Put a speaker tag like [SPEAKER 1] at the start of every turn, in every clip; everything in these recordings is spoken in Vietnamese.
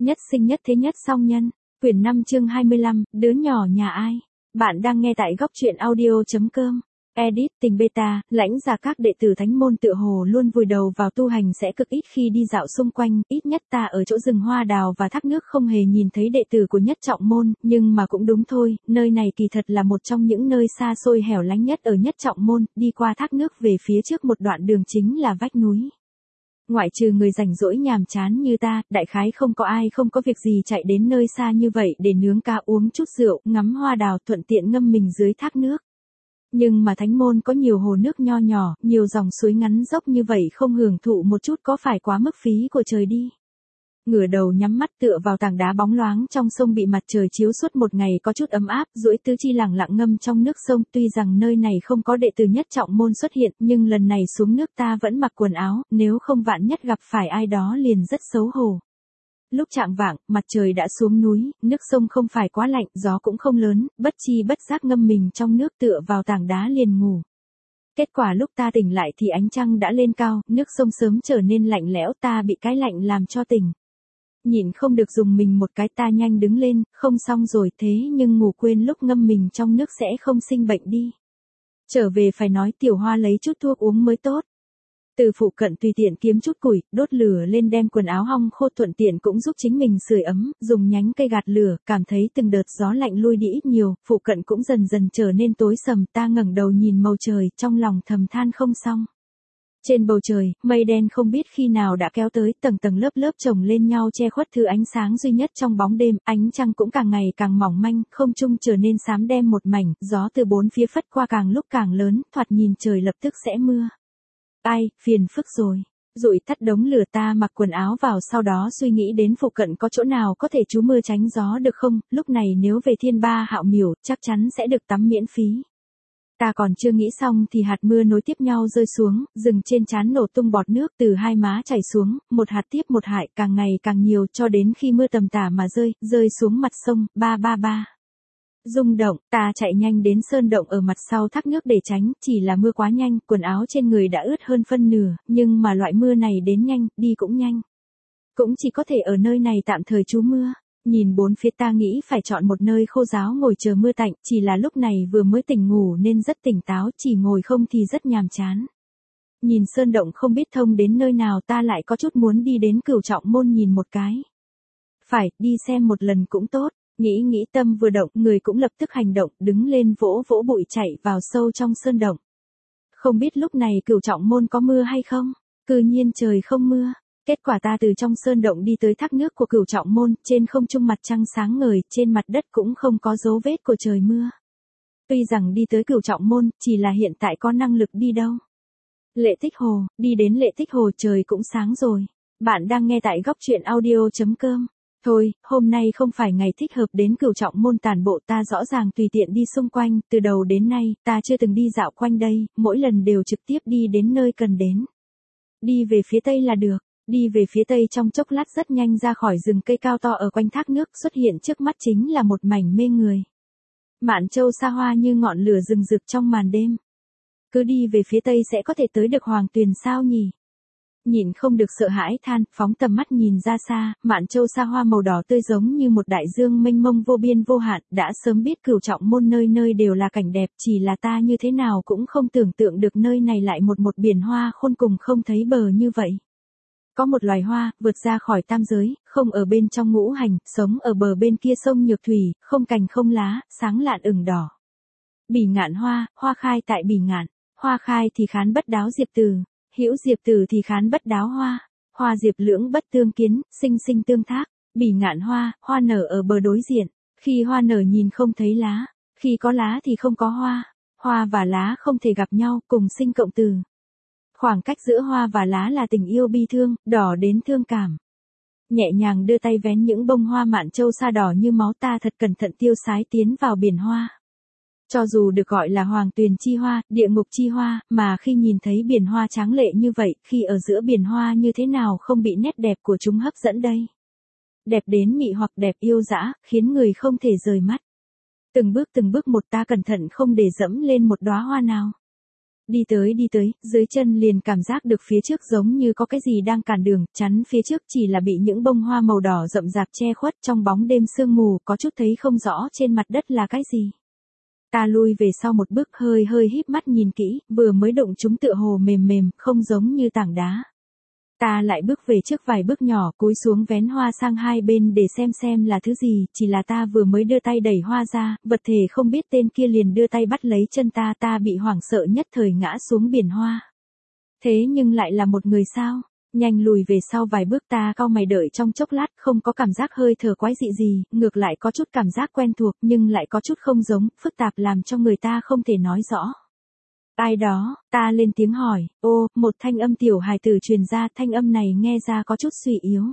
[SPEAKER 1] Nhất sinh nhất thế nhất song nhân. Quyển 5 chương 25, đứa nhỏ nhà ai? Bạn đang nghe tại góc truyện audio.com. Edit tình beta, lãnh giả các đệ tử thánh môn tựa hồ luôn vùi đầu vào tu hành sẽ cực ít khi đi dạo xung quanh, ít nhất ta ở chỗ rừng hoa đào và thác nước không hề nhìn thấy đệ tử của nhất trọng môn, nhưng mà cũng đúng thôi, nơi này kỳ thật là một trong những nơi xa xôi hẻo lánh nhất ở nhất trọng môn, đi qua thác nước về phía trước một đoạn đường chính là vách núi. Ngoại trừ người rảnh rỗi nhàm chán như ta, đại khái không có ai không có việc gì chạy đến nơi xa như vậy để nướng cá uống chút rượu, ngắm hoa đào thuận tiện ngâm mình dưới thác nước. Nhưng mà thánh môn có nhiều hồ nước nho nhỏ, nhiều dòng suối ngắn dốc như vậy không hưởng thụ một chút có phải quá mức phí của trời đi. Ngửa đầu nhắm mắt tựa vào tảng đá bóng loáng trong sông bị mặt trời chiếu suốt một ngày có chút ấm áp, duỗi tứ chi lẳng lặng ngâm trong nước sông. Tuy rằng nơi này không có đệ tử nhất trọng môn xuất hiện, nhưng lần này xuống nước ta vẫn mặc quần áo, nếu không vạn nhất gặp phải ai đó liền rất xấu hổ. Lúc chạng vạng, mặt trời đã xuống núi, nước sông không phải quá lạnh, gió cũng không lớn, bất chi bất giác ngâm mình trong nước tựa vào tảng đá liền ngủ. Kết quả lúc ta tỉnh lại thì ánh trăng đã lên cao, nước sông sớm trở nên lạnh lẽo, ta bị cái lạnh làm cho tỉnh. Nhịn không được dùng mình một cái, ta nhanh đứng lên, không xong rồi, thế nhưng ngủ quên lúc ngâm mình trong nước sẽ không sinh bệnh đi. Trở về phải nói Tiểu Hoa lấy chút thuốc uống mới tốt. Từ phụ cận tùy tiện kiếm chút củi, đốt lửa lên đem quần áo hong khô, thuận tiện cũng giúp chính mình sưởi ấm, dùng nhánh cây gạt lửa, cảm thấy từng đợt gió lạnh lui đi ít nhiều, phụ cận cũng dần dần trở nên tối sầm, ta ngẩng đầu nhìn màu trời, trong lòng thầm than không xong. Trên bầu trời, mây đen không biết khi nào đã kéo tới, tầng tầng lớp lớp chồng lên nhau che khuất thứ ánh sáng duy nhất trong bóng đêm, ánh trăng cũng càng ngày càng mỏng manh, không trung trở nên xám đen một mảnh, gió từ bốn phía phất qua càng lúc càng lớn, thoạt nhìn trời lập tức sẽ mưa. Ai, phiền phức rồi. Rụi tắt đống lửa, ta mặc quần áo vào, sau đó suy nghĩ đến phụ cận có chỗ nào có thể trú mưa tránh gió được không, lúc này nếu về Thiên Ba Hạo Miểu, chắc chắn sẽ được tắm miễn phí. Ta còn chưa nghĩ xong thì hạt mưa nối tiếp nhau rơi xuống, rừng trên trán nổ tung bọt nước từ hai má chảy xuống, một hạt tiếp một hại, càng ngày càng nhiều cho đến khi mưa tầm tả mà rơi xuống mặt sông, ba ba ba. Rung động, ta chạy nhanh đến sơn động ở mặt sau thác nước để tránh, chỉ là mưa quá nhanh, quần áo trên người đã ướt hơn phân nửa, nhưng mà loại mưa này đến nhanh, đi cũng nhanh. Cũng chỉ có thể ở nơi này tạm thời trú mưa. Nhìn bốn phía ta nghĩ phải chọn một nơi khô ráo ngồi chờ mưa tạnh, chỉ là lúc này vừa mới tỉnh ngủ nên rất tỉnh táo, chỉ ngồi không thì rất nhàm chán. Nhìn sơn động không biết thông đến nơi nào, ta lại có chút muốn đi đến Cửu Trọng môn nhìn một cái. Phải, đi xem một lần cũng tốt. Nghĩ tâm vừa động, người cũng lập tức hành động, đứng lên vỗ vỗ bụi chạy vào sâu trong sơn động. Không biết lúc này Cửu Trọng môn có mưa hay không? Cư nhiên trời không mưa. Kết quả ta từ trong sơn động đi tới thác nước của Cửu Trọng môn, trên không trung mặt trăng sáng ngời, trên mặt đất cũng không có dấu vết của trời mưa. Tuy rằng đi tới Cửu Trọng môn, chỉ là hiện tại có năng lực đi đâu. Lệ Tích Hồ, đi đến Lệ Tích Hồ trời cũng sáng rồi. Bạn đang nghe tại góc truyện audio.com. Thôi, hôm nay không phải ngày thích hợp đến Cửu Trọng môn tản bộ, ta rõ ràng tùy tiện đi xung quanh, từ đầu đến nay, ta chưa từng đi dạo quanh đây, mỗi lần đều trực tiếp đi đến nơi cần đến. Đi về phía tây là được, đi về phía tây trong chốc lát rất nhanh ra khỏi rừng cây cao to ở quanh thác nước, xuất hiện trước mắt chính là một mảnh mê người. Mạn Châu xa hoa như ngọn lửa rừng rực trong màn đêm. Cứ đi về phía tây sẽ có thể tới được Hoàng Tuyền sao nhỉ? Nhìn không được sợ hãi than, phóng tầm mắt nhìn ra xa, Mạn Châu xa hoa màu đỏ tươi giống như một đại dương mênh mông vô biên vô hạn, đã sớm biết Cửu Trọng môn nơi nơi đều là cảnh đẹp, chỉ là ta như thế nào cũng không tưởng tượng được nơi này lại một biển hoa khôn cùng không thấy bờ như vậy. Có một loài hoa, vượt ra khỏi tam giới, không ở bên trong ngũ hành, sống ở bờ bên kia sông Nhược Thủy, không cành không lá, sáng lạn ửng đỏ. Bỉ ngạn hoa, hoa khai tại bỉ ngạn, hoa khai thì khán bất đáo diệp từ. Hữu diệp từ thì khán bất đáo hoa, hoa diệp lưỡng bất tương kiến, sinh sinh tương thác, bỉ ngạn hoa, hoa nở ở bờ đối diện, khi hoa nở nhìn không thấy lá, khi có lá thì không có hoa, hoa và lá không thể gặp nhau, cùng sinh cộng từ. Khoảng cách giữa hoa và lá là tình yêu bi thương, đỏ đến thương cảm. Nhẹ nhàng đưa tay vén những bông hoa Mạn Châu sa đỏ như máu, ta thật cẩn thận tiêu sái tiến vào biển hoa. Cho dù được gọi là Hoàng Tuyền chi hoa, địa ngục chi hoa, mà khi nhìn thấy biển hoa tráng lệ như vậy, khi ở giữa biển hoa như thế nào không bị nét đẹp của chúng hấp dẫn đây. Đẹp đến mị hoặc đẹp yêu dã, khiến người không thể rời mắt. Từng bước một ta cẩn thận không để dẫm lên một đóa hoa nào. Đi tới, dưới chân liền cảm giác được phía trước giống như có cái gì đang cản đường, chắn phía trước chỉ là bị những bông hoa màu đỏ rậm rạp che khuất trong bóng đêm sương mù, có chút thấy không rõ trên mặt đất là cái gì. Ta lui về sau một bước hơi híp mắt nhìn kỹ, vừa mới đụng chúng tựa hồ mềm, không giống như tảng đá. Ta lại bước về trước vài bước nhỏ, cúi xuống vén hoa sang hai bên để xem là thứ gì, chỉ là ta vừa mới đưa tay đẩy hoa ra, vật thể không biết tên kia liền đưa tay bắt lấy chân ta bị hoảng sợ nhất thời ngã xuống biển hoa. Thế nhưng lại là một người sao? Nhanh lùi về sau vài bước, ta cau mày đợi trong chốc lát, không có cảm giác hơi thở quái dị gì, ngược lại có chút cảm giác quen thuộc nhưng lại có chút không giống, phức tạp làm cho người ta không thể nói rõ. Ai đó, ta lên tiếng hỏi, một thanh âm tiểu hài tử truyền ra, thanh âm này nghe ra có chút suy yếu.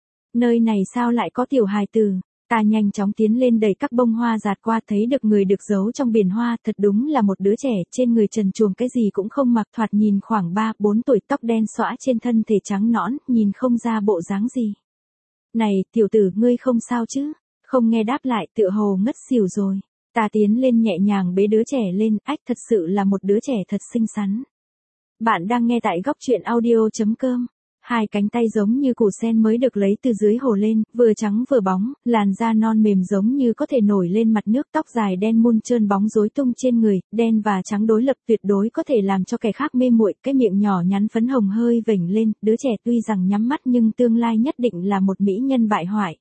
[SPEAKER 1] Nơi này sao lại có tiểu hài tử? Ta nhanh chóng tiến lên đẩy các bông hoa giạt qua, thấy được người được giấu trong biển hoa, thật đúng là một đứa trẻ, trên người trần truồng cái gì cũng không mặc, thoạt nhìn khoảng 3-4 tuổi, tóc đen xõa trên thân thể trắng nõn, nhìn không ra bộ dáng gì. Này, tiểu tử, ngươi không sao chứ? Không nghe đáp lại, tựa hồ ngất xỉu rồi. Ta tiến lên nhẹ nhàng bế đứa trẻ lên, thật sự là một đứa trẻ thật xinh xắn. Bạn đang nghe tại góc truyện audio.com. Hai cánh tay giống như củ sen mới được lấy từ dưới hồ lên, vừa trắng vừa bóng, làn da non mềm giống như có thể nổi lên mặt nước, tóc dài đen mun trơn bóng rối tung trên người, đen và trắng đối lập tuyệt đối có thể làm cho kẻ khác mê muội, cái miệng nhỏ nhắn phấn hồng hơi vểnh lên, đứa trẻ tuy rằng nhắm mắt nhưng tương lai nhất định là một mỹ nhân bại hoại.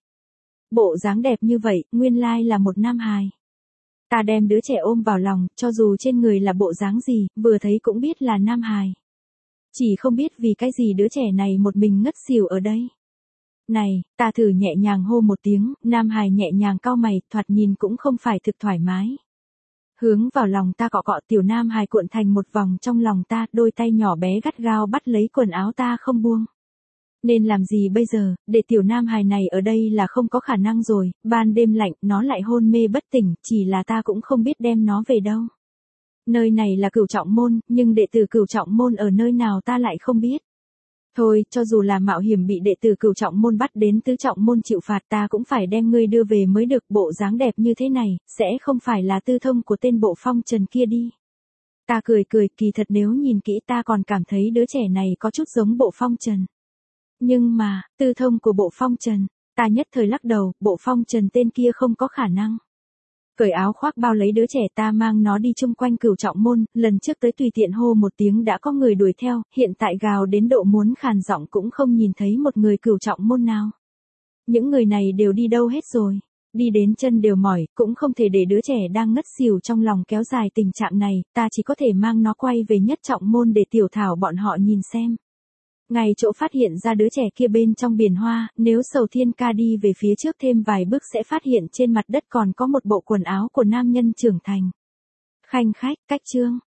[SPEAKER 1] Bộ dáng đẹp như vậy, nguyên lai là một nam hài. Ta đem đứa trẻ ôm vào lòng, cho dù trên người là bộ dáng gì, vừa thấy cũng biết là nam hài. Chỉ không biết vì cái gì đứa trẻ này một mình ngất xỉu ở đây. Này, ta thử nhẹ nhàng hô một tiếng, nam hài nhẹ nhàng cau mày, thoạt nhìn cũng không phải thực thoải mái. Hướng vào lòng ta cọ cọ, tiểu nam hài cuộn thành một vòng trong lòng ta, đôi tay nhỏ bé gắt gao bắt lấy quần áo ta không buông. Nên làm gì bây giờ, để tiểu nam hài này ở đây là không có khả năng rồi, ban đêm lạnh, nó lại hôn mê bất tỉnh, chỉ là ta cũng không biết đem nó về đâu. Nơi này là Cửu Trọng Môn, nhưng đệ tử Cửu Trọng Môn ở nơi nào ta lại không biết. Thôi, cho dù là mạo hiểm bị đệ tử Cửu Trọng Môn bắt đến Tứ Trọng Môn chịu phạt, ta cũng phải đem ngươi đưa về mới được. Bộ dáng đẹp như thế này, sẽ không phải là tư thông của tên Bộ Phong Trần kia đi. Ta cười, kỳ thật nếu nhìn kỹ ta còn cảm thấy đứa trẻ này có chút giống Bộ Phong Trần. Nhưng mà, tư thông của Bộ Phong Trần, ta nhất thời lắc đầu, Bộ Phong Trần tên kia không có khả năng. Cởi áo khoác bao lấy đứa trẻ, ta mang nó đi chung quanh Cửu Trọng Môn, lần trước tới tùy tiện hô một tiếng đã có người đuổi theo, hiện tại gào đến độ muốn khàn giọng cũng không nhìn thấy một người Cửu Trọng Môn nào. Những người này đều đi đâu hết rồi, đi đến chân đều mỏi, cũng không thể để đứa trẻ đang ngất xỉu trong lòng kéo dài tình trạng này, ta chỉ có thể mang nó quay về Nhất Trọng Môn để tiểu thảo bọn họ nhìn xem. Ngay chỗ phát hiện ra đứa trẻ kia bên trong biển hoa, nếu Sầu Thiên Ca đi về phía trước thêm vài bước sẽ phát hiện trên mặt đất còn có một bộ quần áo của nam nhân trưởng thành. Khanh khách, cách chương.